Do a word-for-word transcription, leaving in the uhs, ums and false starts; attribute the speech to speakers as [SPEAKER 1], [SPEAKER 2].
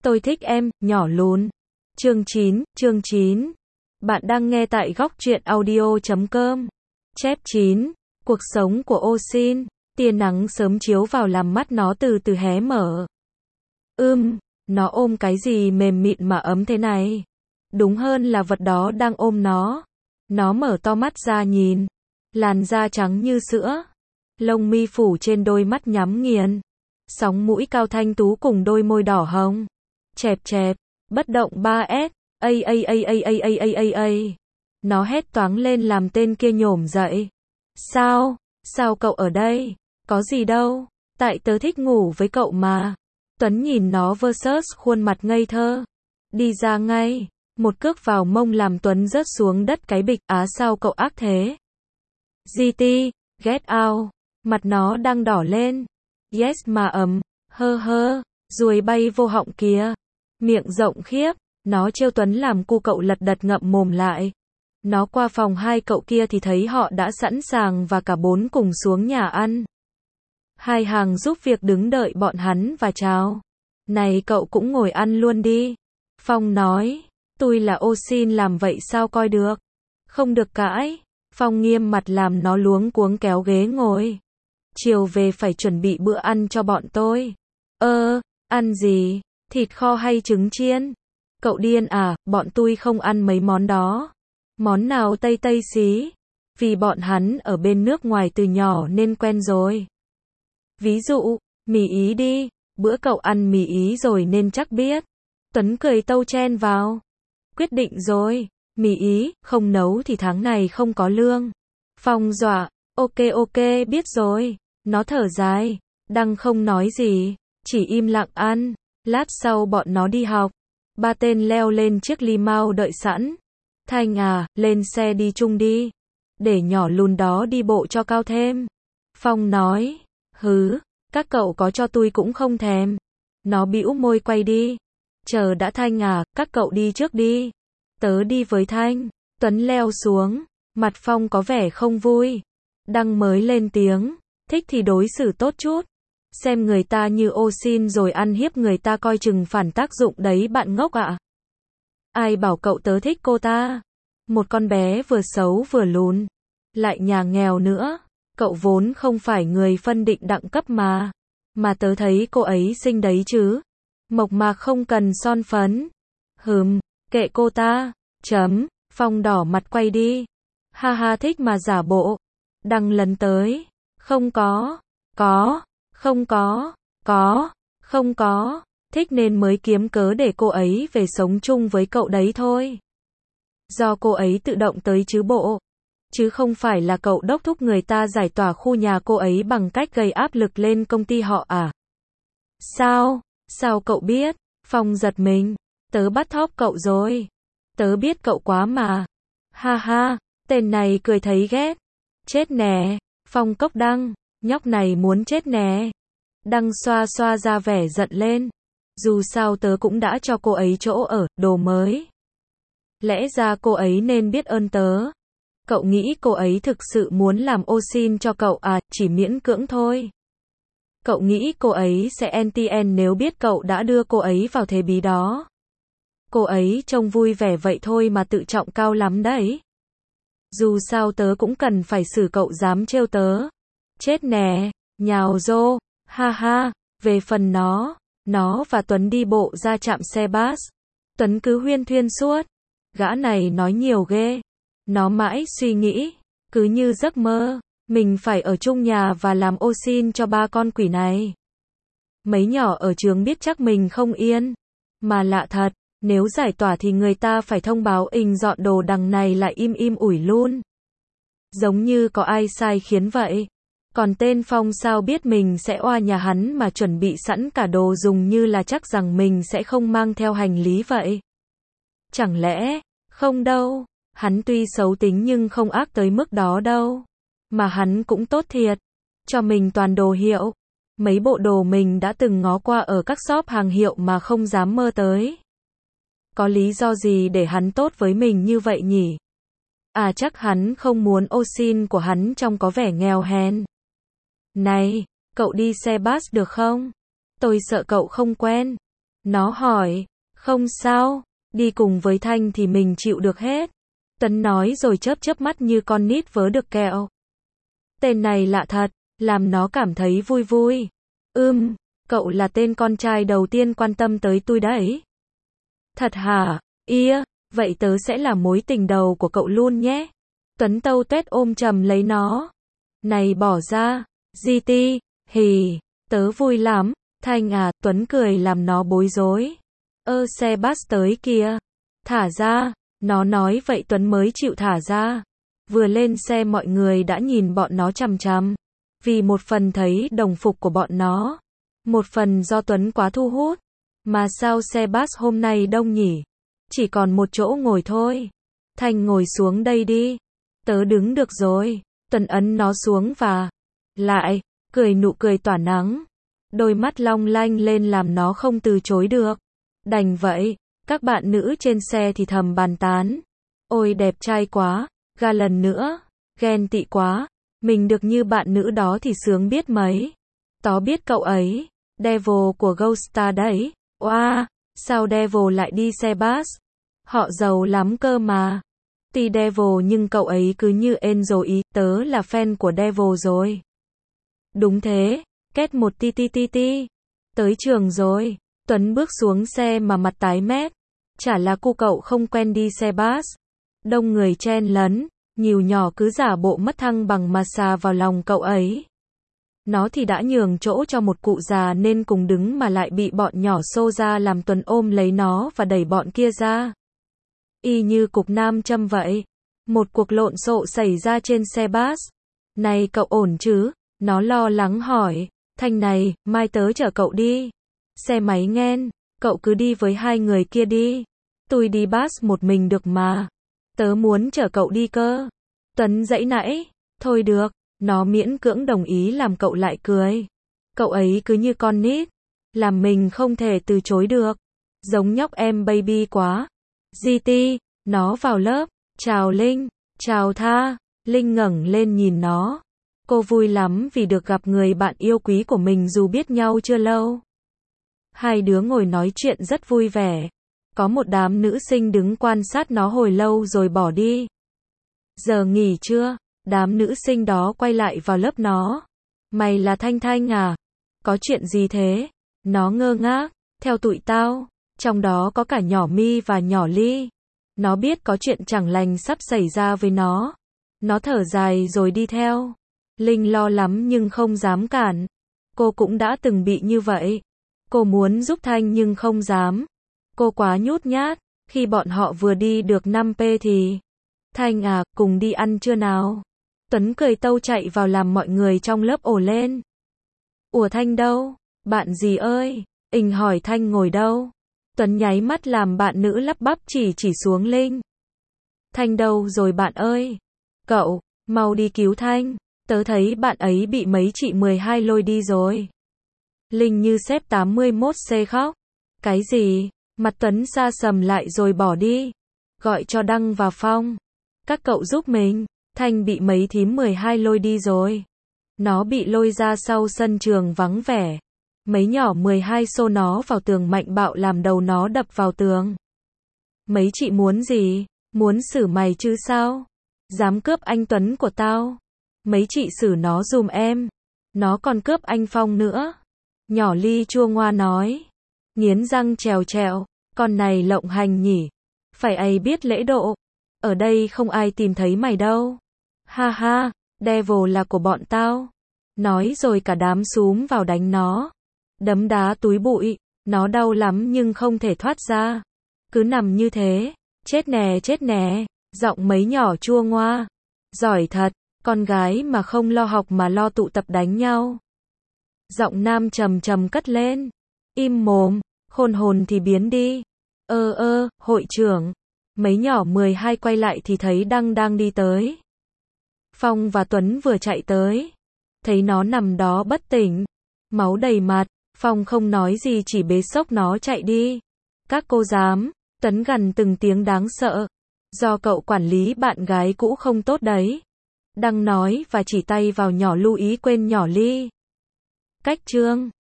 [SPEAKER 1] Tôi thích em, nhỏ lùn. Chương chín, chương chín. Bạn đang nghe tại góc truyện audio chấm com. Chép chín. Cuộc sống của Osin. Tia nắng sớm chiếu vào làm mắt nó từ từ hé mở. Ưm, nó ôm cái gì mềm mịn mà ấm thế này? Đúng hơn là vật đó đang ôm nó. Nó mở to mắt ra nhìn. Làn da trắng như sữa. Lông mi phủ trên đôi mắt nhắm nghiền. Sóng mũi cao thanh tú cùng đôi môi đỏ hồng. Chẹp chẹp, bất động ba S. Ây ây ây ây ây ây ây ây ây. Nó hét toáng lên làm tên kia nhổm dậy. Sao? Sao cậu ở đây? Có gì đâu. Tại tớ thích ngủ với cậu mà. Tuấn nhìn nó versus khuôn mặt ngây thơ. Đi ra ngay. Một cước vào mông làm Tuấn rớt xuống đất cái bịch. Á sao cậu ác thế? giê tê, get out. Mặt nó đang đỏ lên. Yes mà ấm. Hơ hơ. Ruồi bay vô họng kìa. Miệng rộng khiếp. Nó trêu Tuấn làm cu cậu lật đật ngậm mồm lại. Nó qua phòng hai cậu kia thì thấy họ đã sẵn sàng và cả bốn cùng xuống nhà ăn. Hai hàng giúp việc đứng đợi bọn hắn và chào. Này cậu cũng ngồi ăn luôn đi. Phong nói. Tôi là Osin làm vậy sao coi được. Không được cãi. Phong nghiêm mặt làm nó luống cuống kéo ghế ngồi. Chiều về phải chuẩn bị bữa ăn cho bọn tôi. Ơ, ăn gì? Thịt kho hay trứng chiên? Cậu điên à, bọn tôi không ăn mấy món đó. Món nào tây tây xí? Vì bọn hắn ở bên nước ngoài từ nhỏ nên quen rồi. Ví dụ, mì Ý đi, bữa cậu ăn mì Ý rồi nên chắc biết. Tuấn cười tâu chen vào. Quyết định rồi, mì Ý, không nấu thì tháng này không có lương. Phong dọa, ok ok biết rồi. Nó thở dài, Đăng không nói gì, chỉ im lặng ăn. Lát sau bọn nó đi học. Ba tên leo lên chiếc limo đợi sẵn. Thanh à, lên xe đi chung đi. Để nhỏ lùn đó đi bộ cho cao thêm. Phong nói. Hứ, các cậu có cho tôi cũng không thèm. Nó bĩu môi quay đi. Chờ đã Thanh à, các cậu đi trước đi. Tớ đi với Thanh. Tuấn leo xuống. Mặt Phong có vẻ không vui. Đăng mới lên tiếng. Thích thì đối xử tốt chút. Xem người ta như Osin rồi ăn hiếp người ta coi chừng phản tác dụng đấy bạn ngốc ạ. Ai bảo cậu tớ thích cô ta? Một con bé vừa xấu vừa lùn. Lại nhà nghèo nữa. Cậu vốn không phải người phân định đẳng cấp mà. Mà tớ thấy cô ấy xinh đấy chứ. Mộc mạc không cần son phấn. Hừm, kệ cô ta. Chấm. Phong đỏ mặt quay đi. Ha ha thích mà giả bộ. Đăng lấn tới. Không có. Có. Không có. Có. Không có. Thích nên mới kiếm cớ để cô ấy về sống chung với cậu đấy thôi. Do cô ấy tự động tới chứ bộ. Chứ không phải là cậu đốc thúc người ta giải tỏa khu nhà cô ấy bằng cách gây áp lực lên công ty họ à? Sao? Sao cậu biết? Phong giật mình. Tớ bắt thóp cậu rồi. Tớ biết cậu quá mà. Ha ha, tên này cười thấy ghét. Chết nè. Phong cốc Đăng. Nhóc này muốn chết nè. Đăng xoa xoa ra vẻ giận lên. Dù sao tớ cũng đã cho cô ấy chỗ ở, đồ mới. Lẽ ra cô ấy nên biết ơn tớ. Cậu nghĩ cô ấy thực sự muốn làm Osin cho cậu à, chỉ miễn cưỡng thôi. Cậu nghĩ cô ấy sẽ anti-en nếu biết cậu đã đưa cô ấy vào thế bí đó. Cô ấy trông vui vẻ vậy thôi mà tự trọng cao lắm đấy. Dù sao tớ cũng cần phải xử cậu dám trêu tớ. Chết nè, nhào rô, ha ha, về phần nó, nó và Tuấn đi bộ ra trạm xe bus. Tuấn cứ huyên thuyên suốt. Gã này nói nhiều ghê. Nó mãi suy nghĩ, cứ như giấc mơ, mình phải ở chung nhà và làm Osin cho ba con quỷ này. Mấy nhỏ ở trường biết chắc mình không yên. Mà lạ thật, nếu giải tỏa thì người ta phải thông báo ình dọn đồ đằng này lại im im ủi luôn. Giống như có ai sai khiến vậy. Còn tên Phong sao biết mình sẽ oa nhà hắn mà chuẩn bị sẵn cả đồ dùng như là chắc rằng mình sẽ không mang theo hành lý vậy. Chẳng lẽ, không đâu, hắn tuy xấu tính nhưng không ác tới mức đó đâu. Mà hắn cũng tốt thiệt, cho mình toàn đồ hiệu. Mấy bộ đồ mình đã từng ngó qua ở các shop hàng hiệu mà không dám mơ tới. Có lý do gì để hắn tốt với mình như vậy nhỉ? À chắc hắn không muốn Osin của hắn trông có vẻ nghèo hèn. Này, cậu đi xe bus được không? Tôi sợ cậu không quen. Nó hỏi, không sao, đi cùng với Thanh thì mình chịu được hết. Tuấn nói rồi chớp chớp mắt như con nít vớ được kẹo. Tên này lạ thật, làm nó cảm thấy vui vui. Ừm, cậu là tên con trai đầu tiên quan tâm tới tôi đấy. Thật hả? Ia, vậy tớ sẽ là mối tình đầu của cậu luôn nhé. Tuấn tâu tuét ôm chầm lấy nó. Này bỏ ra, gi ti, hì, tớ vui lắm. Thanh à, Tuấn cười làm nó bối rối. Ơ xe bus tới kìa. Thả ra, nó nói vậy Tuấn mới chịu thả ra. Vừa lên xe mọi người đã nhìn bọn nó chằm chằm. Vì một phần thấy đồng phục của bọn nó. Một phần do Tuấn quá thu hút. Mà sao xe bus hôm nay đông nhỉ? Chỉ còn một chỗ ngồi thôi. Thanh ngồi xuống đây đi. Tớ đứng được rồi. Tuấn ấn nó xuống và lại, cười nụ cười tỏa nắng. Đôi mắt long lanh lên làm nó không từ chối được. Đành vậy, các bạn nữ trên xe thì thầm bàn tán. Ôi đẹp trai quá, ga lần nữa, ghen tị quá, mình được như bạn nữ đó thì sướng biết mấy. Tó biết cậu ấy, Devil của Ghost đấy. Oa, sao Devil lại đi xe bus? Họ giàu lắm cơ mà. Tuy Devil nhưng cậu ấy cứ như Angel ý, tớ là fan của Devil rồi. Đúng thế, kết một ti ti ti ti. Tới trường rồi, Tuấn bước xuống xe mà mặt tái mét. Chả là cu cậu không quen đi xe bus. Đông người chen lấn, nhiều nhỏ cứ giả bộ mất thăng bằng mà xà vào lòng cậu ấy. Nó thì đã nhường chỗ cho một cụ già nên cùng đứng mà lại bị bọn nhỏ xô ra làm Tuấn ôm lấy nó và đẩy bọn kia ra. Y như cục nam châm vậy. Một cuộc lộn xộn xảy ra trên xe bus. Này cậu ổn chứ? Nó lo lắng hỏi. Thanh này, mai tớ chở cậu đi. Xe máy nghen, cậu cứ đi với hai người kia đi. Tôi đi bus một mình được mà. Tớ muốn chở cậu đi cơ. Tuấn dãy nãy. Thôi được, nó miễn cưỡng đồng ý làm cậu lại cười. Cậu ấy cứ như con nít. Làm mình không thể từ chối được. Giống nhóc em baby quá. gi ti, nó vào lớp. Chào Linh, chào Tha. Linh ngẩng lên nhìn nó. Cô vui lắm vì được gặp người bạn yêu quý của mình dù biết nhau chưa lâu. Hai đứa ngồi nói chuyện rất vui vẻ. Có một đám nữ sinh đứng quan sát nó hồi lâu rồi bỏ đi. Giờ nghỉ chưa? Đám nữ sinh đó quay lại vào lớp nó. Mày là Thanh Thanh à? Có chuyện gì thế? Nó ngơ ngác. Theo tụi tao, trong đó có cả nhỏ My và nhỏ Ly. Nó biết có chuyện chẳng lành sắp xảy ra với nó. Nó thở dài rồi đi theo. Linh lo lắm nhưng không dám cản. Cô cũng đã từng bị như vậy. Cô muốn giúp Thanh nhưng không dám. Cô quá nhút nhát. Khi bọn họ vừa đi được năm pê thì Thanh à, cùng đi ăn trưa nào? Tuấn cười tâu chạy vào làm mọi người trong lớp ồ lên. Ủa Thanh đâu? Bạn gì ơi? Ình hỏi Thanh ngồi đâu? Tuấn nháy mắt làm bạn nữ lắp bắp chỉ chỉ xuống Linh. Thanh đâu rồi bạn ơi? Cậu, mau đi cứu Thanh. Tớ thấy bạn ấy bị mấy chị mười hai lôi đi rồi. Linh như xếp tám mươi mốt xê khóc. Cái gì? Mặt Tuấn sa sầm lại rồi bỏ đi. Gọi cho Đăng và Phong. Các cậu giúp mình. Thanh bị mấy thím mười hai lôi đi rồi. Nó bị lôi ra sau sân trường vắng vẻ. Mấy nhỏ mười hai xô nó vào tường mạnh bạo làm đầu nó đập vào tường. Mấy chị muốn gì? Muốn xử mày chứ sao? Dám cướp anh Tuấn của tao. Mấy chị xử nó giùm em. Nó còn cướp anh Phong nữa. Nhỏ Ly chua ngoa nói. Nghiến răng trèo trèo. Con này lộng hành nhỉ. Phải ấy biết lễ độ. Ở đây không ai tìm thấy mày đâu. Ha ha, Devil là của bọn tao. Nói rồi cả đám xúm vào đánh nó. Đấm đá túi bụi. Nó đau lắm nhưng không thể thoát ra. Cứ nằm như thế. Chết nè chết nè. Giọng mấy nhỏ chua ngoa. Giỏi thật. Con gái mà không lo học mà lo tụ tập đánh nhau. Giọng nam trầm trầm cất lên. Im mồm. Khôn hồn thì biến đi. Ơ ơ, hội trưởng. Mấy nhỏ mười hai quay lại thì thấy Đăng đang đi tới. Phong và Tuấn vừa chạy tới. Thấy nó nằm đó bất tỉnh. Máu đầy mặt. Phong không nói gì chỉ bế xốc nó chạy đi. Các cô dám. Tuấn gằn từng tiếng đáng sợ. Do cậu quản lý bạn gái cũ không tốt đấy. Đăng nói và chỉ tay vào nhỏ lưu ý quên nhỏ Ly. Cách chương